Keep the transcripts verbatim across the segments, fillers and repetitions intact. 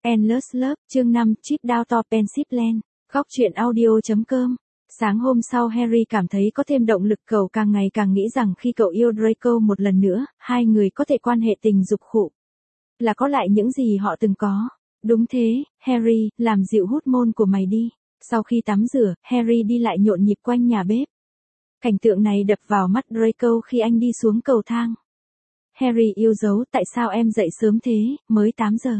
Endless Love, chương năm, Trip Down to Pensipland, góc truyện audio.com. Sáng hôm sau Harry cảm thấy có thêm động lực, cậu càng ngày càng nghĩ rằng khi cậu yêu Draco một lần nữa, hai người có thể quan hệ tình dục khụ. Là có lại những gì họ từng có. Đúng thế, Harry, làm dịu hút môn của mày đi. Sau khi tắm rửa, Harry đi lại nhộn nhịp quanh nhà bếp. Cảnh tượng này đập vào mắt Draco khi anh đi xuống cầu thang. Harry yêu dấu, tại sao em dậy sớm thế, mới tám giờ?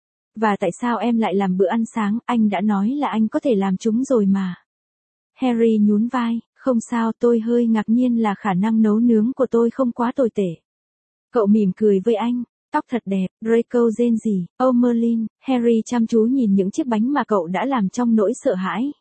Và tại sao em lại làm bữa ăn sáng, anh đã nói là anh có thể làm chúng rồi mà. Harry nhún vai, không sao, tôi hơi ngạc nhiên là khả năng nấu nướng của tôi không quá tồi tệ. Cậu mỉm cười với anh, tóc thật đẹp, Draco rên rỉ, oh Merlin, Harry chăm chú nhìn những chiếc bánh mà cậu đã làm trong nỗi sợ hãi.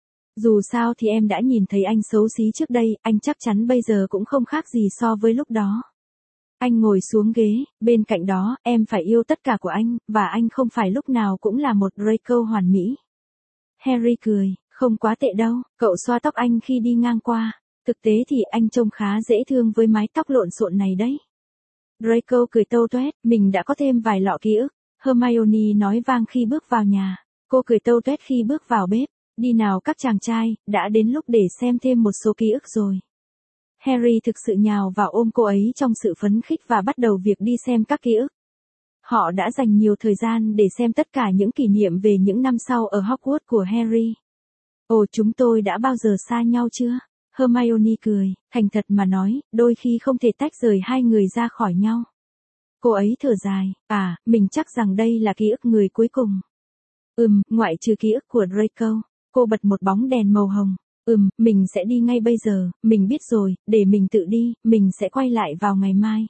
Dù sao thì em đã nhìn thấy anh xấu xí trước đây, anh chắc chắn bây giờ cũng không khác gì so với lúc đó. Anh ngồi xuống ghế, bên cạnh đó, em phải yêu tất cả của anh, và anh không phải lúc nào cũng là một Draco hoàn mỹ. Harry cười, không quá tệ đâu, cậu xoa tóc anh khi đi ngang qua. Thực tế thì anh trông khá dễ thương với mái tóc lộn xộn này đấy. Draco cười tâu toét, mình đã có thêm vài lọ ký ức. Hermione nói vang khi bước vào nhà. Cô cười tâu toét khi bước vào bếp. Đi nào các chàng trai, đã đến lúc để xem thêm một số ký ức rồi. Harry thực sự nhào vào ôm cô ấy trong sự phấn khích và bắt đầu việc đi xem các ký ức. Họ đã dành nhiều thời gian để xem tất cả những kỷ niệm về những năm sau ở Hogwarts của Harry. Ồ, chúng tôi đã bao giờ xa nhau chưa? Hermione cười, thành thật mà nói, đôi khi không thể tách rời hai người ra khỏi nhau. Cô ấy thở dài, à, mình chắc rằng đây là ký ức người cuối cùng. Ừm, ngoại trừ ký ức của Draco. Cô bật một bóng đèn màu hồng. Ừm, mình sẽ đi ngay bây giờ, mình biết rồi, để mình tự đi, mình sẽ quay lại vào ngày mai.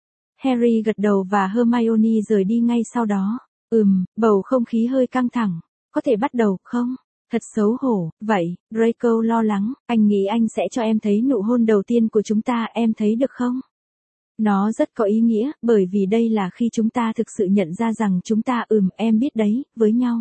Harry gật đầu và Hermione rời đi ngay sau đó. Ừm, bầu không khí hơi căng thẳng. Có thể bắt đầu không? Thật xấu hổ, vậy, Draco lo lắng, anh nghĩ anh sẽ cho em thấy nụ hôn đầu tiên của chúng ta, em thấy được không? Nó rất có ý nghĩa, bởi vì đây là khi chúng ta thực sự nhận ra rằng chúng ta ừm, em biết đấy, với nhau.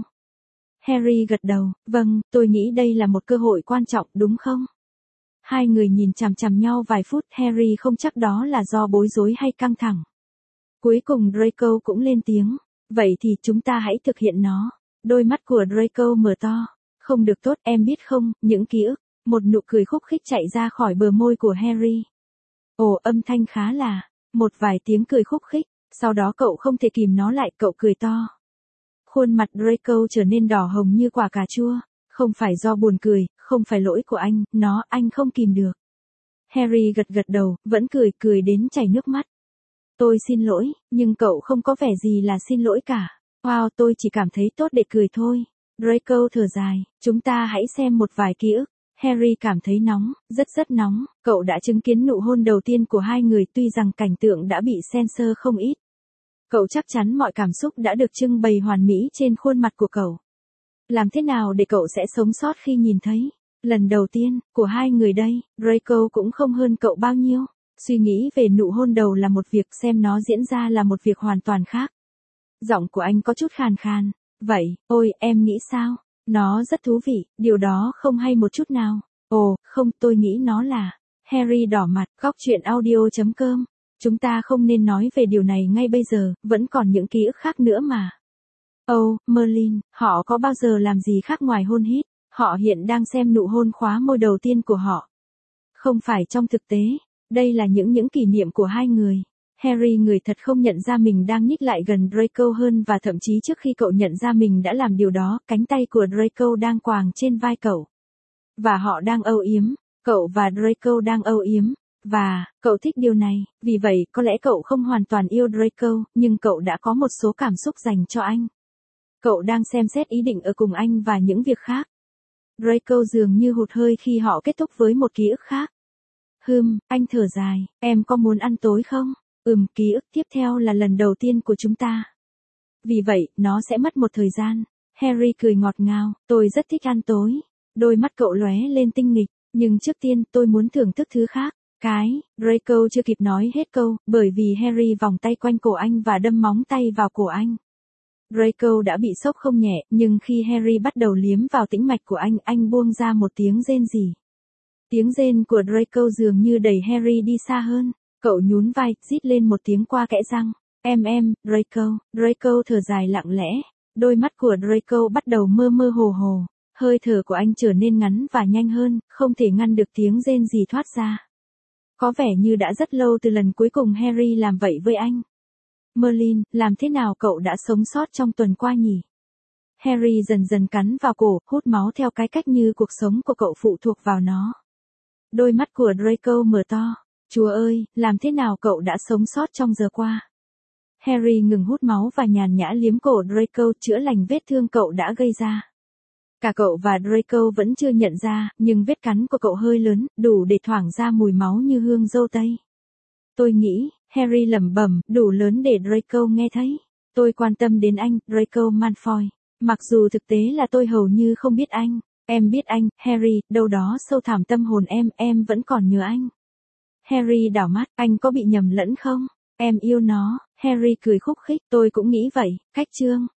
Harry gật đầu, vâng, tôi nghĩ đây là một cơ hội quan trọng, đúng không? Hai người nhìn chằm chằm nhau vài phút, Harry không chắc đó là do bối rối hay căng thẳng. Cuối cùng Draco cũng lên tiếng, vậy thì chúng ta hãy thực hiện nó. Đôi mắt của Draco mở to. Không được tốt, em biết không, những ký ức. Một nụ cười khúc khích chạy ra khỏi bờ môi của Harry. Ồ, âm thanh khá là, một vài tiếng cười khúc khích, sau đó cậu không thể kìm nó lại, cậu cười to. Khuôn mặt Draco trở nên đỏ hồng như quả cà chua, không phải do buồn cười, không phải lỗi của anh, nó, anh không kìm được. Harry gật gật đầu, vẫn cười, cười đến chảy nước mắt. Tôi xin lỗi, nhưng cậu không có vẻ gì là xin lỗi cả. Wow, tôi chỉ cảm thấy tốt để cười thôi. Draco thở dài, chúng ta hãy xem một vài ký ức. Harry cảm thấy nóng, rất rất nóng, cậu đã chứng kiến nụ hôn đầu tiên của hai người tuy rằng cảnh tượng đã bị censor không ít. Cậu chắc chắn mọi cảm xúc đã được trưng bày hoàn mỹ trên khuôn mặt của cậu. Làm thế nào để cậu sẽ sống sót khi nhìn thấy lần đầu tiên của hai người đây? Draco cũng không hơn cậu bao nhiêu. Suy nghĩ về nụ hôn đầu là một việc, xem nó diễn ra là một việc hoàn toàn khác. Giọng của anh có chút khàn khàn. Vậy, ôi, em nghĩ sao? Nó rất thú vị, điều đó không hay một chút nào. Ồ, không, tôi nghĩ nó là. Harry đỏ mặt, góc truyện audio.com. Chúng ta không nên nói về điều này ngay bây giờ, vẫn còn những ký ức khác nữa mà. Oh, Merlin, họ có bao giờ làm gì khác ngoài hôn hít? Họ hiện đang xem nụ hôn khóa môi đầu tiên của họ. Không phải trong thực tế, đây là những những kỷ niệm của hai người. Harry người thật không nhận ra mình đang nhích lại gần Draco hơn và thậm chí trước khi cậu nhận ra mình đã làm điều đó, cánh tay của Draco đang quàng trên vai cậu. Và họ đang âu yếm, cậu và Draco đang âu yếm. Và, cậu thích điều này, vì vậy có lẽ cậu không hoàn toàn yêu Draco, nhưng cậu đã có một số cảm xúc dành cho anh. Cậu đang xem xét ý định ở cùng anh và những việc khác. Draco dường như hụt hơi khi họ kết thúc với một ký ức khác. Hừm, anh thở dài, em có muốn ăn tối không? Ừm, ký ức tiếp theo là lần đầu tiên của chúng ta. Vì vậy, nó sẽ mất một thời gian. Harry cười ngọt ngào, tôi rất thích ăn tối. Đôi mắt cậu lóe lên tinh nghịch, nhưng trước tiên tôi muốn thưởng thức thứ khác. Cái, Draco chưa kịp nói hết câu, bởi vì Harry vòng tay quanh cổ anh và đâm móng tay vào cổ anh. Draco đã bị sốc không nhẹ, nhưng khi Harry bắt đầu liếm vào tĩnh mạch của anh, anh buông ra một tiếng rên rỉ. Tiếng rên của Draco dường như đẩy Harry đi xa hơn. Cậu nhún vai, rít lên một tiếng qua kẽ răng. Em em, Draco, Draco thở dài lặng lẽ. Đôi mắt của Draco bắt đầu mơ mơ hồ hồ. Hơi thở của anh trở nên ngắn và nhanh hơn, không thể ngăn được tiếng rên rỉ thoát ra. Có vẻ như đã rất lâu từ lần cuối cùng Harry làm vậy với anh. Merlin, làm thế nào cậu đã sống sót trong tuần qua nhỉ? Harry dần dần cắn vào cổ, hút máu theo cái cách như cuộc sống của cậu phụ thuộc vào nó. Đôi mắt của Draco mở to. Chúa ơi, làm thế nào cậu đã sống sót trong giờ qua? Harry ngừng hút máu và nhàn nhã liếm cổ Draco chữa lành vết thương cậu đã gây ra. Cả cậu và Draco vẫn chưa nhận ra, nhưng vết cắn của cậu hơi lớn, đủ để thoảng ra mùi máu như hương dâu tây. Tôi nghĩ, Harry lẩm bẩm, đủ lớn để Draco nghe thấy. Tôi quan tâm đến anh, Draco Malfoy. Mặc dù thực tế là tôi hầu như không biết anh. Em biết anh, Harry, đâu đó sâu thẳm tâm hồn em, em vẫn còn nhớ anh. Harry đảo mắt, anh có bị nhầm lẫn không? Em yêu nó, Harry cười khúc khích, tôi cũng nghĩ vậy, cách chương.